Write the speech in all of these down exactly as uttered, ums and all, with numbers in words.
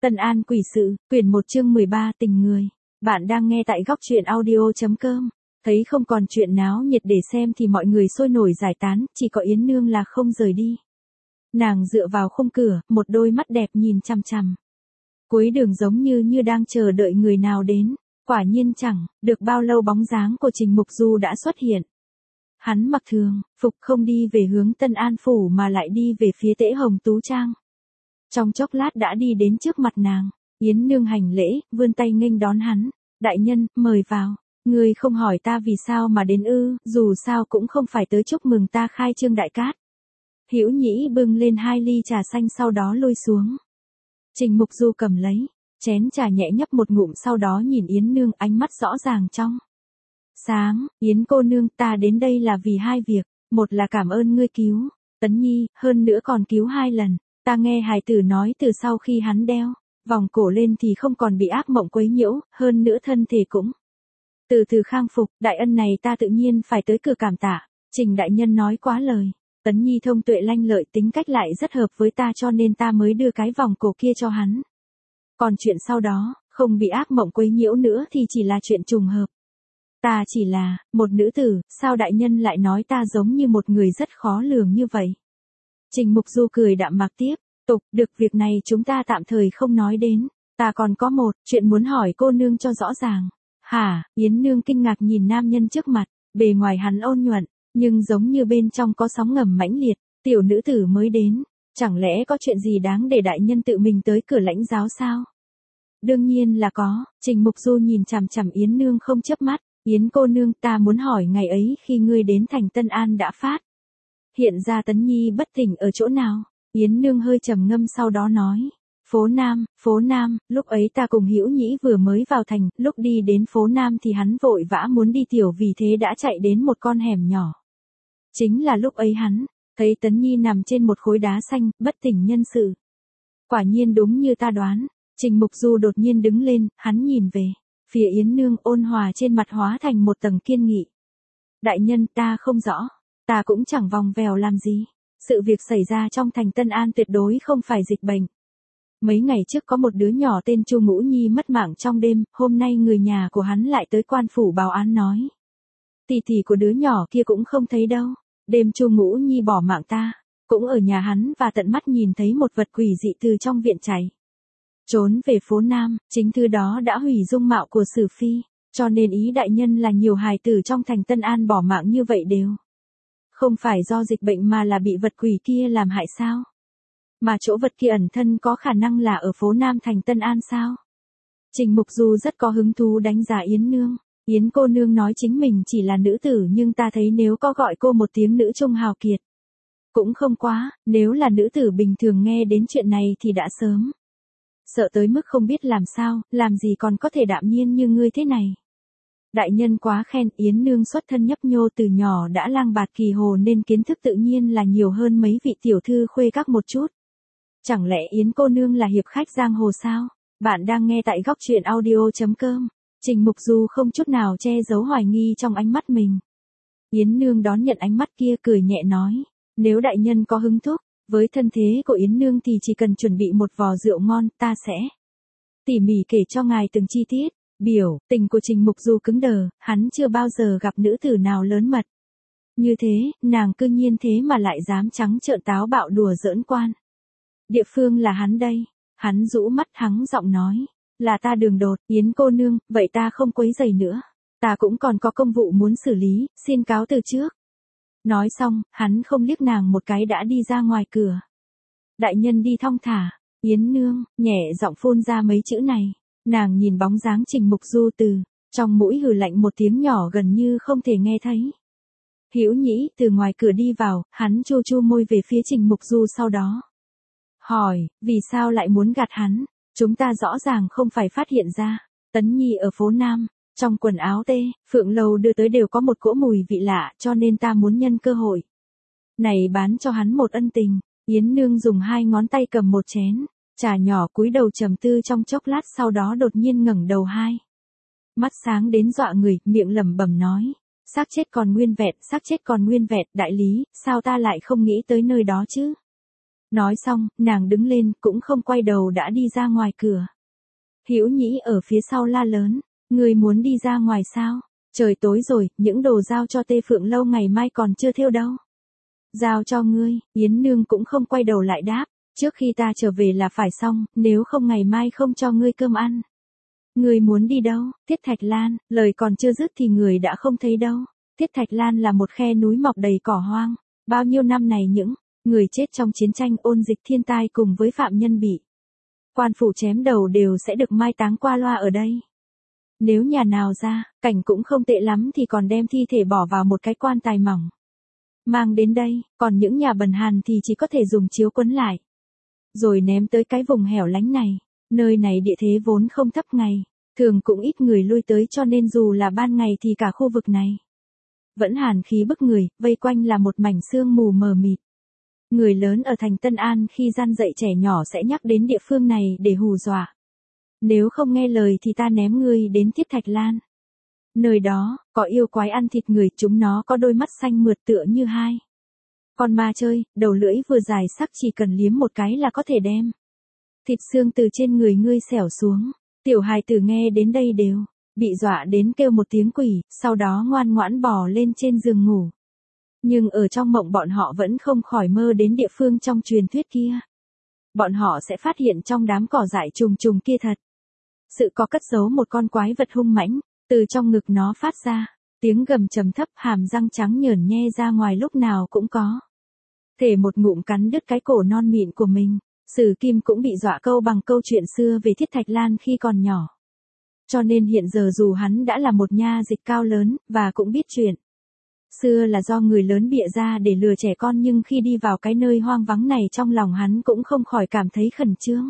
Tân An quỷ sự, quyển một chương mười ba tình người. Bạn đang nghe tại góc truyện audio.com. Thấy không còn chuyện náo nhiệt để xem thì mọi người sôi nổi giải tán, chỉ có Yến Nương là không rời đi. Nàng dựa vào khung cửa, một đôi mắt đẹp nhìn chằm chằm. Cuối đường giống như như đang chờ đợi người nào đến. Quả nhiên chẳng, được bao lâu bóng dáng của Trình Mục Du đã xuất hiện. Hắn mặc thường, phục không đi về hướng Tân An Phủ mà lại đi về phía Tễ Hồng Tú Trang. Trong chốc lát đã đi đến trước mặt nàng, Yến Nương hành lễ, vươn tay nghênh đón hắn. Đại nhân, mời vào. Ngươi không hỏi ta vì sao mà đến ư, dù sao cũng không phải tới chúc mừng ta khai trương đại cát. Hữu Nhĩ bưng lên hai ly trà xanh sau đó lôi xuống. Trình Mục Du cầm lấy, chén trà nhẹ nhấp một ngụm sau đó nhìn Yến Nương, ánh mắt rõ ràng trong sáng. Yến cô nương, ta đến đây là vì hai việc, một là cảm ơn ngươi cứu Tấn Nhi, hơn nữa còn cứu hai lần. Ta nghe hài tử nói từ sau khi hắn đeo vòng cổ lên thì không còn bị ác mộng quấy nhiễu, hơn nữa thân thể cũng từ từ khang phục, đại ân này ta tự nhiên phải tới cửa cảm tạ. Trình đại nhân nói quá lời, Tấn Nhi thông tuệ lanh lợi, tính cách lại rất hợp với ta cho nên ta mới đưa cái vòng cổ kia cho hắn. Còn chuyện sau đó, không bị ác mộng quấy nhiễu nữa thì chỉ là chuyện trùng hợp. Ta chỉ là một nữ tử, sao đại nhân lại nói ta giống như một người rất khó lường như vậy? Trình Mục Du cười đạm mạc tiếp tục, được, việc này chúng ta tạm thời không nói đến. Ta còn có một chuyện muốn hỏi cô nương cho rõ ràng. Hả? Yến Nương kinh ngạc nhìn nam nhân trước mặt, bề ngoài hắn ôn nhuận, nhưng giống như bên trong có sóng ngầm mãnh liệt. Tiểu nữ tử mới đến, chẳng lẽ có chuyện gì đáng để đại nhân tự mình tới cửa lãnh giáo sao? Đương nhiên là có. Trình Mục Du nhìn chằm chằm Yến Nương không chớp mắt. Yến cô nương, ta muốn hỏi ngày ấy khi ngươi đến thành Tân An đã phát hiện ra Tấn Nhi bất tỉnh ở chỗ nào? Yến Nương hơi trầm ngâm sau đó nói, phố Nam. Phố Nam, lúc ấy ta cùng Hữu Nhĩ vừa mới vào thành, lúc đi đến phố Nam thì hắn vội vã muốn đi tiểu, vì thế đã chạy đến một con hẻm nhỏ. Chính là lúc ấy hắn thấy Tấn Nhi nằm trên một khối đá xanh, bất tỉnh nhân sự. Quả nhiên đúng như ta đoán. Trình Mục Du đột nhiên đứng lên, hắn nhìn về phía Yến Nương, ôn hòa trên mặt hóa thành một tầng kiên nghị. Đại nhân, ta không rõ, ta cũng chẳng vòng vèo làm gì. Sự việc xảy ra trong thành Tân An tuyệt đối không phải dịch bệnh. Mấy ngày trước có một đứa nhỏ tên Chu Ngũ Nhi mất mạng trong đêm, hôm nay người nhà của hắn lại tới quan phủ báo án nói. Tỷ tỷ của đứa nhỏ kia cũng không thấy đâu. Đêm Chu Ngũ Nhi bỏ mạng ta, cũng ở nhà hắn và tận mắt nhìn thấy một vật quỷ dị từ trong viện chảy trốn về phố Nam, chính thứ đó đã hủy dung mạo của Sử Phi, cho nên ý đại nhân là nhiều hài tử trong thành Tân An bỏ mạng như vậy đều không phải do dịch bệnh mà là bị vật quỷ kia làm hại sao? Mà chỗ vật kia ẩn thân có khả năng là ở phố Nam thành Tân An sao? Trình Mục Du rất có hứng thú đánh giá Yến Nương. Yến cô nương nói chính mình chỉ là nữ tử, nhưng ta thấy nếu có gọi cô một tiếng nữ trung hào kiệt cũng không quá, nếu là nữ tử bình thường nghe đến chuyện này thì đã sớm sợ tới mức không biết làm sao, làm gì còn có thể đạm nhiên như ngươi thế này. Đại nhân quá khen. Yến Nương xuất thân nhấp nhô, từ nhỏ đã lang bạt kỳ hồ nên kiến thức tự nhiên là nhiều hơn mấy vị tiểu thư khuê các một chút. Chẳng lẽ Yến cô nương là hiệp khách giang hồ sao? Bạn đang nghe tại góc truyện audio.com. Trình Mục Du không chút nào che giấu hoài nghi trong ánh mắt mình. Yến Nương đón nhận ánh mắt kia, cười nhẹ nói, nếu đại nhân có hứng thú với thân thế của Yến Nương thì chỉ cần chuẩn bị một vò rượu ngon, ta sẽ tỉ mỉ kể cho ngài từng chi tiết. Biểu tình của Trình Mục Du cứng đờ, hắn chưa bao giờ gặp nữ tử nào lớn mật như thế, nàng cư nhiên thế mà lại dám trắng trợn táo bạo đùa giỡn quan. Địa phương là hắn đây. Hắn rũ mắt hắng giọng nói, là ta đường đột. Yến cô nương, vậy ta không quấy rầy nữa. Ta cũng còn có công vụ muốn xử lý, xin cáo từ trước. Nói xong, hắn không liếc nàng một cái đã đi ra ngoài cửa. Đại nhân đi thong thả. Yến Nương nhẹ giọng phun ra mấy chữ này. Nàng nhìn bóng dáng Trình Mục Du từ trong mũi hừ lạnh một tiếng nhỏ gần như không thể nghe thấy. Hữu Nhĩ từ ngoài cửa đi vào, hắn chu chu môi về phía Trình Mục Du sau đó hỏi, vì sao lại muốn gạt hắn? Chúng ta rõ ràng không phải phát hiện ra. Tấn Nhi ở phố Nam, trong quần áo tê, Phượng Lầu đưa tới đều có một cỗ mùi vị lạ, cho nên ta muốn nhân cơ hội này bán cho hắn một ân tình. Yến Nương dùng hai ngón tay cầm một chén trà nhỏ, cúi đầu trầm tư trong chốc lát sau đó đột nhiên ngẩng đầu, hai mắt sáng đến dọa người, miệng lẩm bẩm nói, xác chết còn nguyên vẹn, xác chết còn nguyên vẹn, đại lý, sao ta lại không nghĩ tới nơi đó chứ? Nói xong, nàng đứng lên, cũng không quay đầu đã đi ra ngoài cửa. Hữu Nhĩ ở phía sau la lớn, ngươi muốn đi ra ngoài sao? Trời tối rồi, những đồ giao cho Tê Phượng Lâu ngày mai còn chưa thêu đâu. Giao cho ngươi, Yến Nương cũng không quay đầu lại đáp, trước khi ta trở về là phải xong, nếu không ngày mai không cho ngươi cơm ăn. Ngươi muốn đi đâu? Thiết Thạch Lan, lời còn chưa dứt thì người đã không thấy đâu. Thiết Thạch Lan là một khe núi mọc đầy cỏ hoang, bao nhiêu năm này những người chết trong chiến tranh ôn dịch thiên tai cùng với phạm nhân bị quan phủ chém đầu đều sẽ được mai táng qua loa ở đây. Nếu nhà nào ra, cảnh cũng không tệ lắm thì còn đem thi thể bỏ vào một cái quan tài mỏng. Mang đến đây, còn những nhà bần hàn thì chỉ có thể dùng chiếu quấn lại. Rồi ném tới cái vùng hẻo lánh này, nơi này địa thế vốn không thấp ngày, thường cũng ít người lui tới cho nên dù là ban ngày thì cả khu vực này vẫn hàn khí bức người, vây quanh là một mảnh sương mù mờ mịt. Người lớn ở thành Tân An khi gian dạy trẻ nhỏ sẽ nhắc đến địa phương này để hù dọa. Nếu không nghe lời thì ta ném ngươi đến Thiết Thạch Lan. Nơi đó, có yêu quái ăn thịt người, chúng nó có đôi mắt xanh mượt tựa như hai con ma chơi, đầu lưỡi vừa dài sắc chỉ cần liếm một cái là có thể đem thịt xương từ trên người ngươi xẻo xuống. Tiểu hài tử nghe đến đây đều bị dọa đến kêu một tiếng quỷ, sau đó ngoan ngoãn bò lên trên giường ngủ. Nhưng ở trong mộng bọn họ vẫn không khỏi mơ đến địa phương trong truyền thuyết kia. Bọn họ sẽ phát hiện trong đám cỏ dại trùng trùng kia thật sự có cất giấu một con quái vật hung mãnh, từ trong ngực nó phát ra tiếng gầm trầm thấp, hàm răng trắng nhởn nhe ra ngoài lúc nào cũng có thể một ngụm cắn đứt cái cổ non mịn của mình. Sử Kim cũng bị dọa câu bằng câu chuyện xưa về Thiết Thạch Lan khi còn nhỏ. Cho nên hiện giờ dù hắn đã là một nha dịch cao lớn, và cũng biết chuyện xưa là do người lớn bịa ra để lừa trẻ con, nhưng khi đi vào cái nơi hoang vắng này trong lòng hắn cũng không khỏi cảm thấy khẩn trương.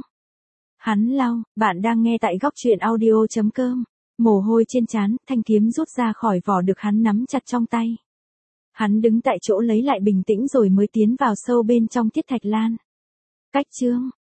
Hắn lau, bạn đang nghe tại góc truyện audio chấm com. Mồ hôi trên trán, thanh kiếm rút ra khỏi vỏ được hắn nắm chặt trong tay. Hắn đứng tại chỗ lấy lại bình tĩnh rồi mới tiến vào sâu bên trong Thiết Thạch Lan. Cách chương